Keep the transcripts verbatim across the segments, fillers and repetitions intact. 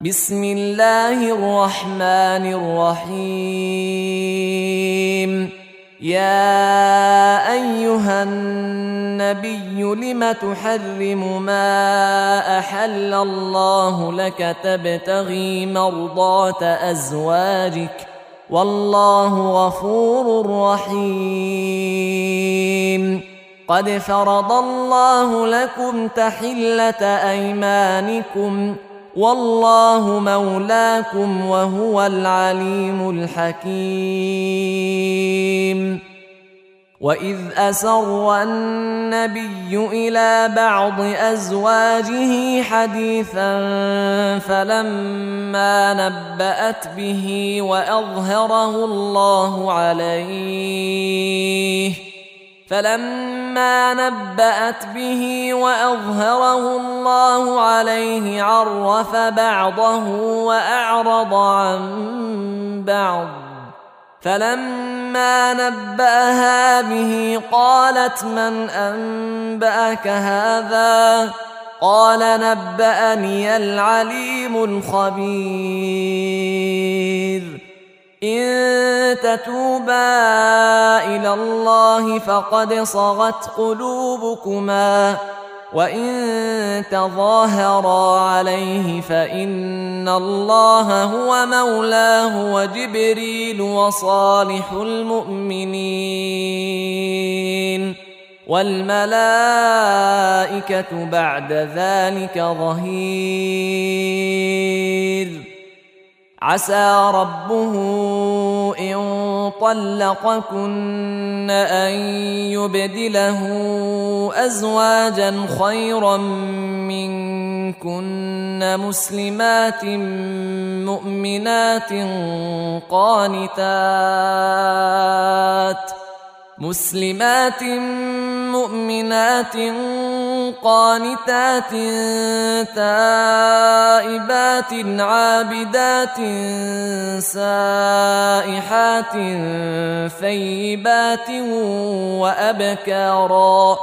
بسم الله الرحمن الرحيم. يا أيها النبي لم تحرم ما أحل الله لك تبتغي مرضات أزواجك والله غفور رحيم. قد فرض الله لكم تحلة أيمانكم والله مولاكم وهو العليم الحكيم. وإذ أسر النبي إلى بعض أزواجه حديثا فلما نبأت به وأظهره الله عليه فلما نبأت به وأظهره الله عليه عرف بعضه وأعرض عن بعض. فلما نبأها به قالت من أنبأك هذا؟ قال نبأني العليم الخبير. إن تتوبا إلى الله فقد صغت قلوبكما وإن تظاهرا عليه فإن الله هو مولاه وجبريل وصالح المؤمنين والملائكة بعد ذلك ظهير. عسى ربه إن طلقكن أن يبدله أزواجا خيرا منكن مسلمات مؤمنات قانتات مسلمات مؤمنات قانتات تائبات عابدات سائحات ثيبات وأبكارا.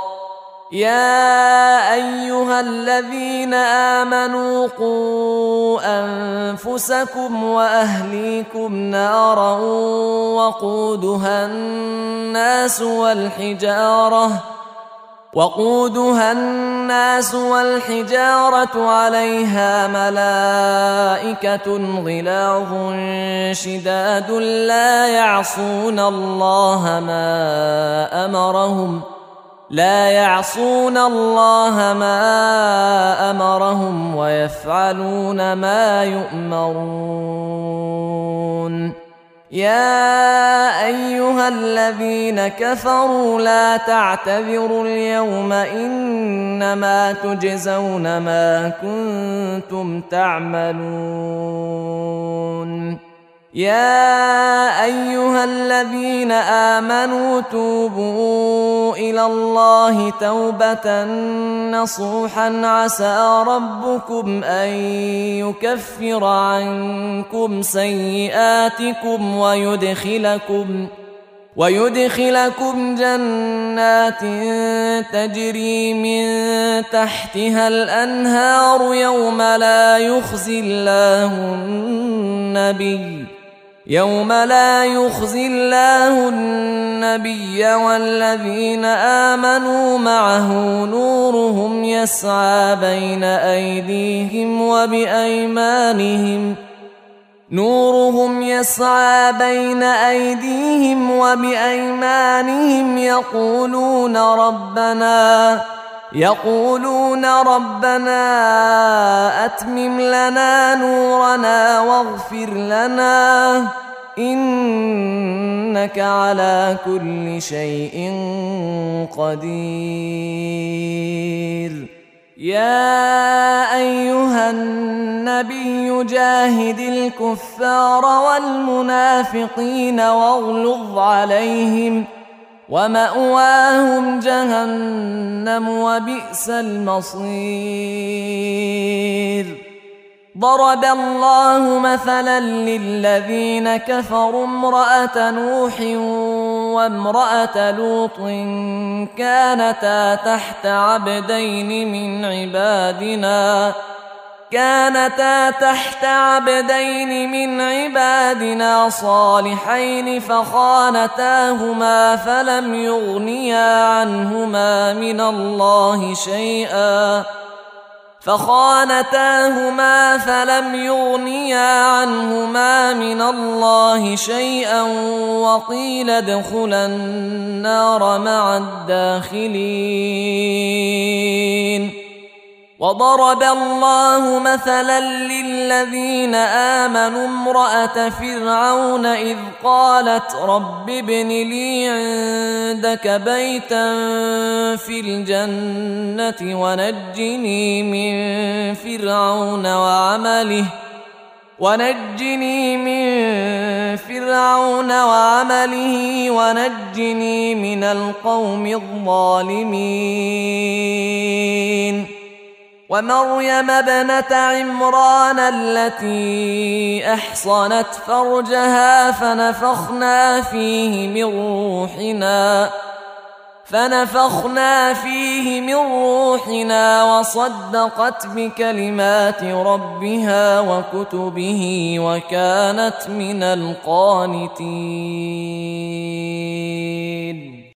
يا أيها الذين آمنوا قوا أنفسكم وأهليكم نارا وقودها الناس والحجارة وقودها الناس والحجارة عليها ملائكة غلاظ شداد لا يعصون الله ما أمرهم لا يعصون الله ما أمرهم ويفعلون ما يؤمرون. يا أيها الذين كفروا لا تعتذروا اليوم إنما تجزون ما كنتم تعملون. يا أيها الذين آمنوا توبوا إلى الله توبة نصوحا عسى ربكم أن يكفر عنكم سيئاتكم ويدخلكم ويدخلكم جنات تجري من تحتها الأنهار يوم لا يخزي الله النبي يوم لا يخزي الله النبي والذين آمنوا معه نورهم يسعى بين أيديهم وبأيمانهم نورهم يسعى بين أيديهم وبأيمانهم يقولون ربنا يقولون ربنا أتمم لنا نورنا واغفر لنا إنك على كل شيء قدير. يا أيها النبي جاهد الكفار والمنافقين واغلظ عليهم ومأواهم جهنم وبئس المصير. ضرب الله مثلا للذين كفروا امرأة نوح وامرأة لوط كانتا تحت عبدين من عبادنا كانتا تحت عبدين من عبادنا صالحين فخانتاهما فلم يغنيا عنهما من الله شيئا فخانتاهما فلم يغنيا عنهما من الله شيئا وقيل ادخلا النار مع الداخلين. وضرب الله مثلا للذين آمنوا امرأة فرعون إذ قالت رب ابن لي عندك بيتا في الجنة ونجني من فرعون وعمله ونجني من فرعون وعمله ونجني من القوم الظالمين. ومريم ابنة عمران التي أحصنت فرجها فنفخنا فيه من روحنا فنفخنا فيه من روحنا وصدقت بكلمات ربها وكتبه وكانت من القانتين.